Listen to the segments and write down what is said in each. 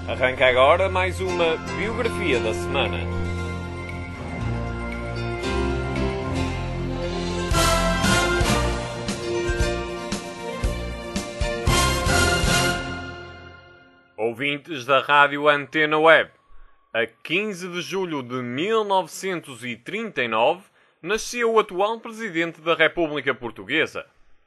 Arranca agora mais uma biografia da semana. Ouvintes da Rádio Antena Web, a 15 de julho de 1939 nasceu o atual Presidente da República Portuguesa.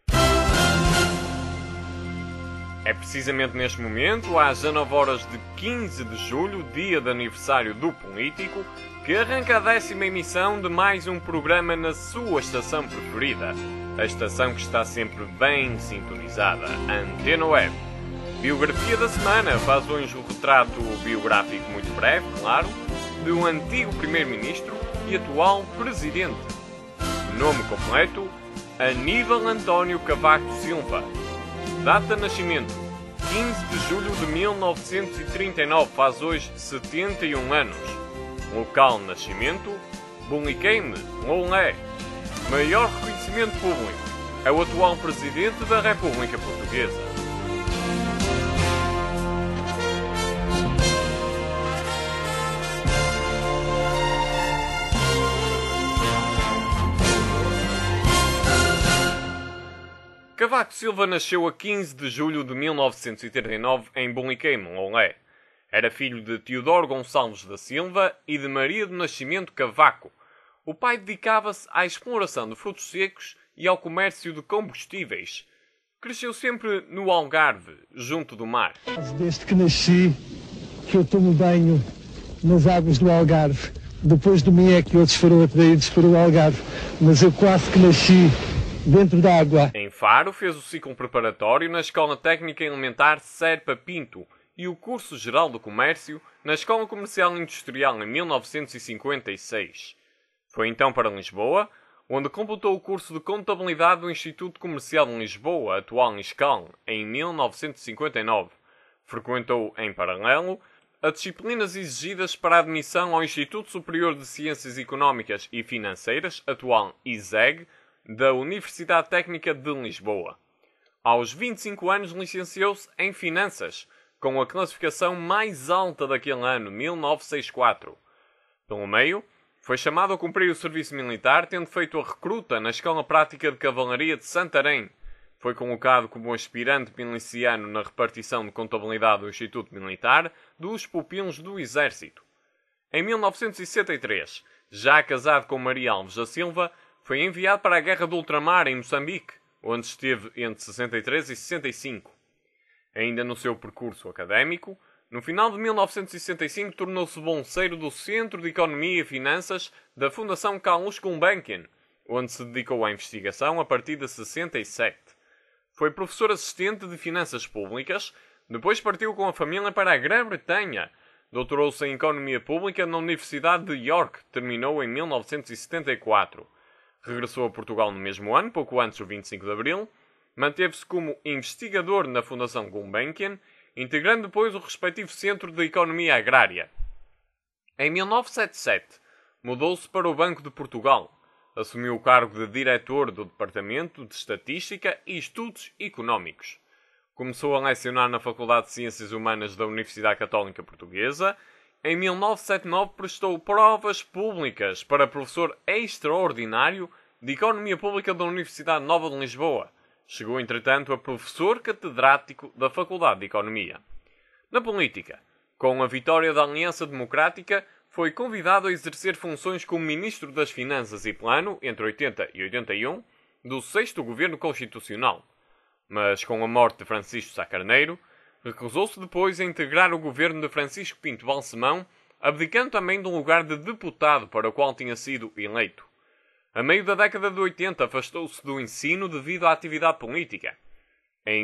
É precisamente neste momento, às 19 horas de 15 de julho, dia de aniversário do político, que arranca a 10ª emissão de mais um programa na sua estação preferida, a estação que está sempre bem sintonizada, a Antena Web. Biografia da semana faz hoje um retrato biográfico muito breve, claro, de um antigo Primeiro-Ministro e atual Presidente. Nome completo: Aníbal António Cavaco Silva. Data de nascimento: 15 de julho de 1939, faz hoje 71 anos. Local de nascimento: Bunliqueime, Loulé. Maior reconhecimento público: é o atual Presidente da República Portuguesa. Cavaco Silva nasceu a 15 de julho de 1939 em Bunliqueime, Loulé. Era filho de Teodoro Gonçalves da Silva e de Maria do Nascimento Cavaco. O pai dedicava-se à exploração de frutos secos e ao comércio de combustíveis. Cresceu sempre no Algarve, junto do mar. Desde que nasci, que eu tomo banho nas águas do Algarve. Depois de mim é que outros foram atraídos para o Algarve. Mas eu quase que nasci dentro da água. Em Faro, fez o ciclo preparatório na Escola Técnica Elementar Serpa Pinto e o curso Geral do Comércio na Escola Comercial e Industrial em 1956. Foi então para Lisboa, onde completou o curso de Contabilidade do Instituto Comercial de Lisboa, atual ISCAL, em 1959. Frequentou, em paralelo, as disciplinas exigidas para a admissão ao Instituto Superior de Ciências Económicas e Financeiras, atual ISEG, da Universidade Técnica de Lisboa. Aos 25 anos licenciou-se em Finanças, com a classificação mais alta daquele ano, 1964. Pelo meio, foi chamado a cumprir o serviço militar, tendo feito a recruta na Escola Prática de Cavalaria de Santarém. Foi colocado como aspirante miliciano na repartição de contabilidade do Instituto Militar dos pupilos do Exército. Em 1963, já casado com Maria Alves da Silva, foi enviado para a Guerra do Ultramar, em Moçambique, onde esteve entre 63 e 65. Ainda no seu percurso académico, no final de 1965 tornou-se bolseiro do Centro de Economia e Finanças da Fundação Carlos Gulbenkian, onde se dedicou à investigação a partir de 67. Foi professor assistente de Finanças Públicas, depois partiu com a família para a Grã-Bretanha. Doutorou-se em Economia Pública na Universidade de York, terminou em 1974. Regressou a Portugal no mesmo ano, pouco antes do 25 de Abril, manteve-se como investigador na Fundação Gulbenkian, integrando depois o respectivo Centro de Economia Agrária. Em 1977, mudou-se para o Banco de Portugal. Assumiu o cargo de diretor do Departamento de Estatística e Estudos Económicos. Começou a lecionar na Faculdade de Ciências Humanas da Universidade Católica Portuguesa. Em 1979 prestou provas públicas para professor extraordinário de Economia Pública da Universidade Nova de Lisboa. Chegou, entretanto, a professor catedrático da Faculdade de Economia. Na política, com a vitória da Aliança Democrática, foi convidado a exercer funções como Ministro das Finanças e Plano, entre 80 e 81, do 6º Governo Constitucional. Mas, com a morte de Francisco Sá Carneiro, recusou-se depois a integrar o governo de Francisco Pinto Balsemão, abdicando também do lugar de deputado para o qual tinha sido eleito. A meio da década de 80 afastou-se do ensino devido à atividade política. Em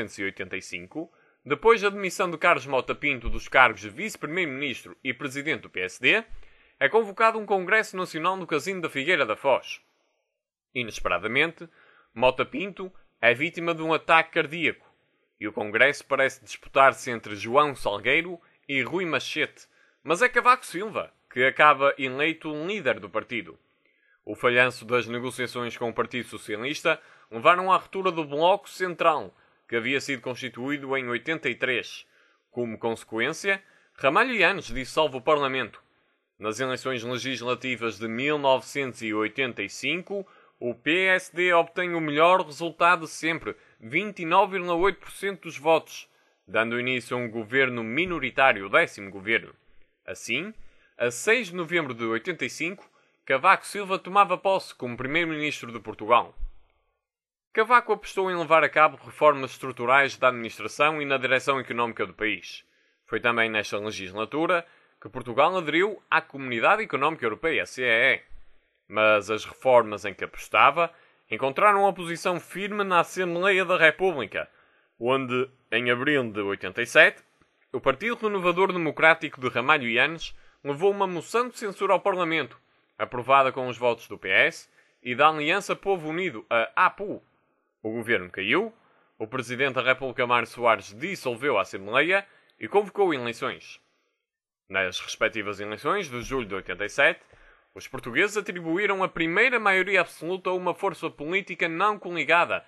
1985, depois da demissão de Carlos Mota Pinto dos cargos de Vice-Primeiro-Ministro e Presidente do PSD, é convocado um Congresso Nacional no Casino da Figueira da Foz. Inesperadamente, Mota Pinto é vítima de um ataque cardíaco, e o Congresso parece disputar-se entre João Salgueiro e Rui Machete, mas é Cavaco Silva que acaba eleito líder do partido. O falhanço das negociações com o Partido Socialista levaram à ruptura do Bloco Central, que havia sido constituído em 83. Como consequência, Ramalho Eanes dissolve o Parlamento. Nas eleições legislativas de 1985, o PSD obtém o melhor resultado de sempre, 29,8% dos votos, dando início a um governo minoritário, o 10º governo. Assim, a 6 de novembro de 85, Cavaco Silva tomava posse como primeiro-ministro de Portugal. Cavaco apostou em levar a cabo reformas estruturais da administração e na direção económica do país. Foi também nesta legislatura que Portugal aderiu à Comunidade Económica Europeia, CEE. Mas as reformas em que apostava encontraram oposição firme na Assembleia da República, onde, em abril de 87, o Partido Renovador Democrático de Ramalho Eanes levou uma moção de censura ao Parlamento, aprovada com os votos do PS e da Aliança Povo Unido, a APU. O governo caiu, o Presidente da República Mário Soares dissolveu a Assembleia e convocou eleições. Nas respectivas eleições de julho de 87, os portugueses atribuíram a primeira maioria absoluta a uma força política não coligada,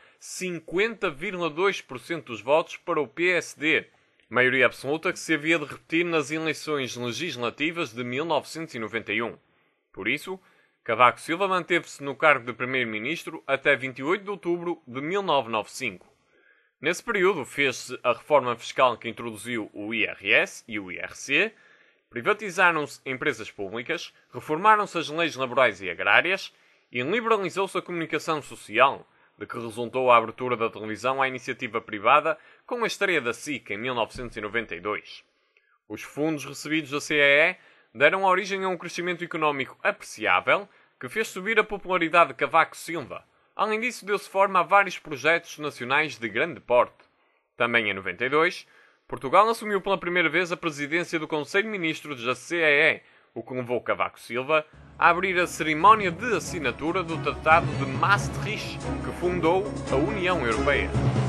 50,2% dos votos para o PSD, maioria absoluta que se havia de repetir nas eleições legislativas de 1991. Por isso, Cavaco Silva manteve-se no cargo de primeiro-ministro até 28 de outubro de 1995. Nesse período fez-se a reforma fiscal que introduziu o IRS e o IRC, privatizaram-se empresas públicas, reformaram-se as leis laborais e agrárias e liberalizou-se a comunicação social, de que resultou a abertura da televisão à iniciativa privada com a estreia da SIC em 1992. Os fundos recebidos da CEE deram origem a um crescimento económico apreciável que fez subir a popularidade de Cavaco Silva. Além disso, deu-se forma a vários projetos nacionais de grande porte. Também em 92, Portugal assumiu pela primeira vez a presidência do Conselho de Ministros da CEE, o que levou Cavaco Silva a abrir a cerimónia de assinatura do Tratado de Maastricht, que fundou a União Europeia.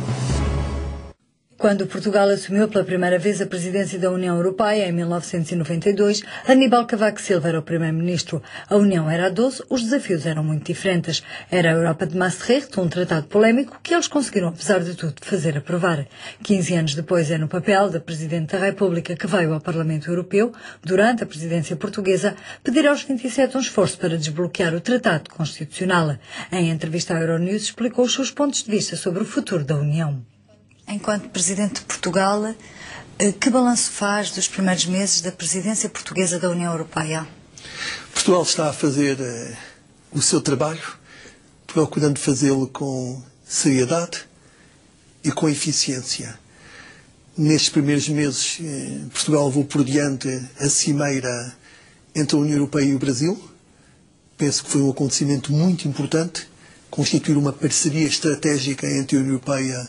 Quando Portugal assumiu pela primeira vez a presidência da União Europeia, em 1992, Aníbal Cavaco Silva era o primeiro-ministro. A União era a 12, os desafios eram muito diferentes. Era a Europa de Maastricht, um tratado polémico que eles conseguiram, apesar de tudo, fazer aprovar. 15 anos depois é no papel da Presidente da República que veio ao Parlamento Europeu, durante a presidência portuguesa, pedir aos 27 um esforço para desbloquear o Tratado Constitucional. Em entrevista à Euronews, explicou os seus pontos de vista sobre o futuro da União. Enquanto Presidente de Portugal, que balanço faz dos primeiros meses da presidência portuguesa da União Europeia? Portugal está a fazer o seu trabalho, procurando fazê-lo com seriedade e com eficiência. Nestes primeiros meses, Portugal levou por diante a cimeira entre a União Europeia e o Brasil. Penso que foi um acontecimento muito importante, constituir uma parceria estratégica entre a União Europeia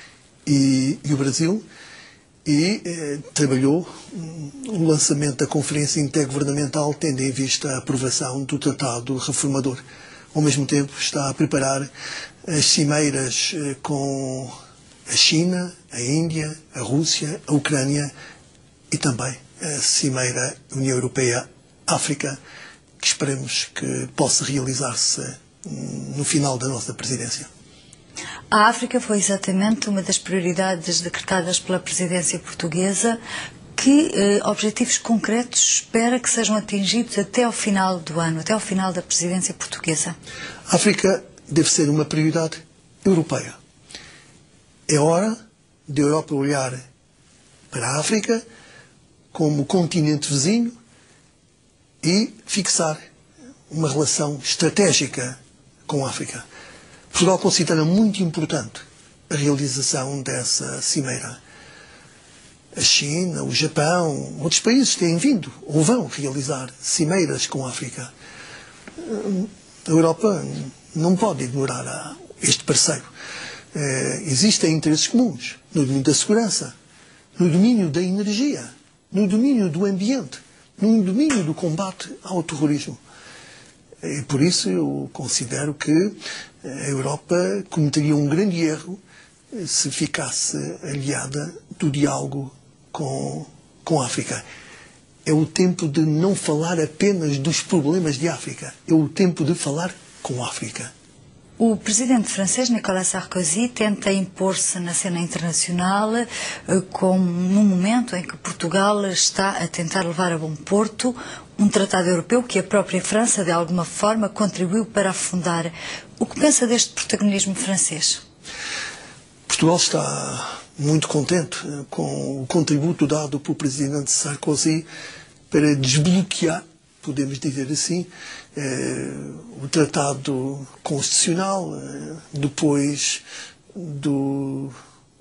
e o Brasil, e trabalhou o lançamento da Conferência Intergovernamental, tendo em vista a aprovação do Tratado Reformador. Ao mesmo tempo, está a preparar as cimeiras com a China, a Índia, a Rússia, a Ucrânia e também a cimeira União Europeia-África, que esperemos que possa realizar-se no final da nossa presidência. A África foi exatamente uma das prioridades decretadas pela presidência portuguesa. Que objetivos concretos espera que sejam atingidos até ao final do ano, até ao final da presidência portuguesa? A África deve ser uma prioridade europeia. É hora de a Europa olhar para a África como continente vizinho e fixar uma relação estratégica com a África. Portugal considera muito importante a realização dessa cimeira. A China, o Japão, outros países têm vindo ou vão realizar cimeiras com a África. A Europa não pode ignorar este parceiro. Existem interesses comuns no domínio da segurança, no domínio da energia, no domínio do ambiente, no domínio do combate ao terrorismo. E por isso eu considero que a Europa cometeria um grande erro se ficasse aliada do diálogo com a África. É o tempo de não falar apenas dos problemas de África. É o tempo de falar com a África. O presidente francês Nicolas Sarkozy tenta impor-se na cena internacional num momento em que Portugal está a tentar levar a bom porto um tratado europeu que a própria França, de alguma forma, contribuiu para afundar. O que pensa deste protagonismo francês? Portugal está muito contente com o contributo dado pelo presidente Sarkozy para desbloquear, podemos dizer assim, o tratado constitucional, depois do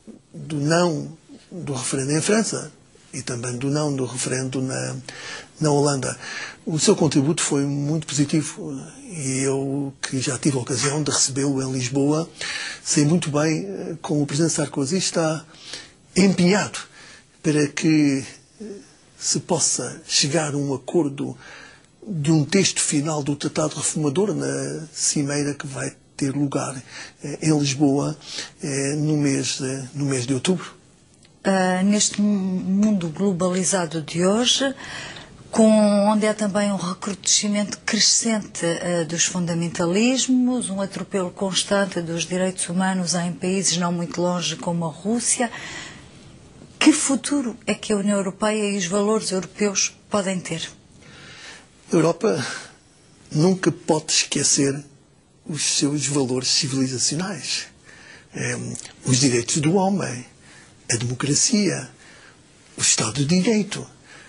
não do referendo em França e também do não do referendo na Holanda. O seu contributo foi muito positivo e eu, que já tive a ocasião de recebê-lo em Lisboa, sei muito bem como o presidente Sarkozy está empenhado para que se possa chegar a um acordo de um texto final do Tratado Reformador na cimeira que vai ter lugar em Lisboa no mês de outubro. Neste mundo globalizado de hoje, onde há também um recrudescimento crescente dos fundamentalismos, um atropelo constante dos direitos humanos em países não muito longe como a Rússia, que futuro é que a União Europeia e os valores europeus podem ter? A Europa nunca pode esquecer os seus valores civilizacionais, os direitos do homem, a democracia, o Estado de Direito.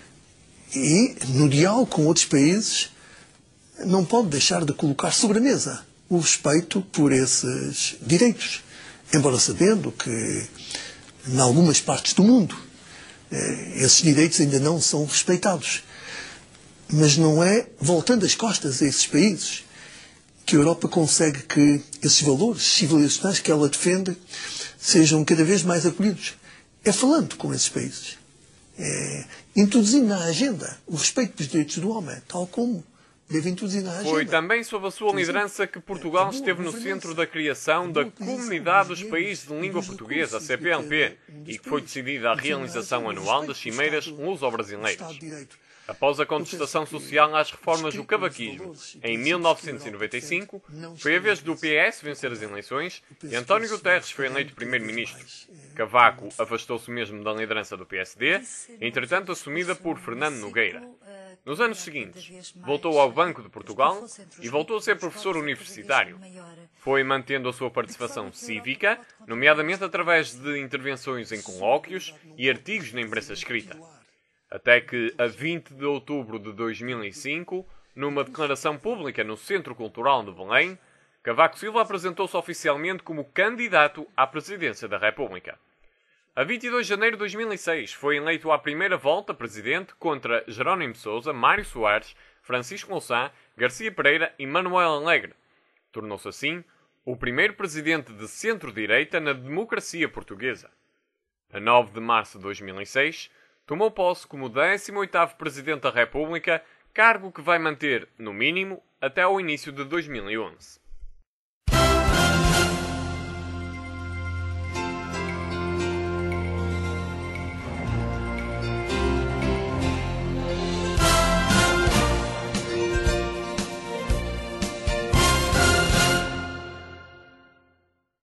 E, no diálogo com outros países, não pode deixar de colocar sobre a mesa o respeito por esses direitos. Embora sabendo que, em algumas partes do mundo, esses direitos ainda não são respeitados. Mas não é voltando as costas a esses países que a Europa consegue que esses valores civilizacionais que ela defende sejam cada vez mais acolhidos. É falando com esses países. É introduzindo na agenda o respeito pelos direitos do homem, tal como deve introduzir na agenda. Foi também sob a sua liderança que Portugal esteve no centro da criação da Comunidade dos Países de Língua Portuguesa, a CPLP, e que foi decidida a realização anual das cimeiras luso-brasileiras. Após a contestação social às reformas do cavaquismo, em 1995, foi a vez do PS vencer as eleições e António Guterres foi eleito primeiro-ministro. Cavaco afastou-se mesmo da liderança do PSD, entretanto assumida por Fernando Nogueira. Nos anos seguintes, voltou ao Banco de Portugal e voltou a ser professor universitário. Foi mantendo a sua participação cívica, nomeadamente através de intervenções em colóquios e artigos na imprensa escrita. Até que, a 20 de outubro de 2005, numa declaração pública no Centro Cultural de Belém, Cavaco Silva apresentou-se oficialmente como candidato à presidência da República. A 22 de janeiro de 2006, foi eleito à primeira volta presidente contra Jerónimo de Sousa, Mário Soares, Francisco Louçã, Garcia Pereira e Manuel Alegre. Tornou-se assim o primeiro presidente de centro-direita na democracia portuguesa. A 9 de março de 2006, tomou posse como 18º Presidente da República, cargo que vai manter, no mínimo, até ao início de 2011.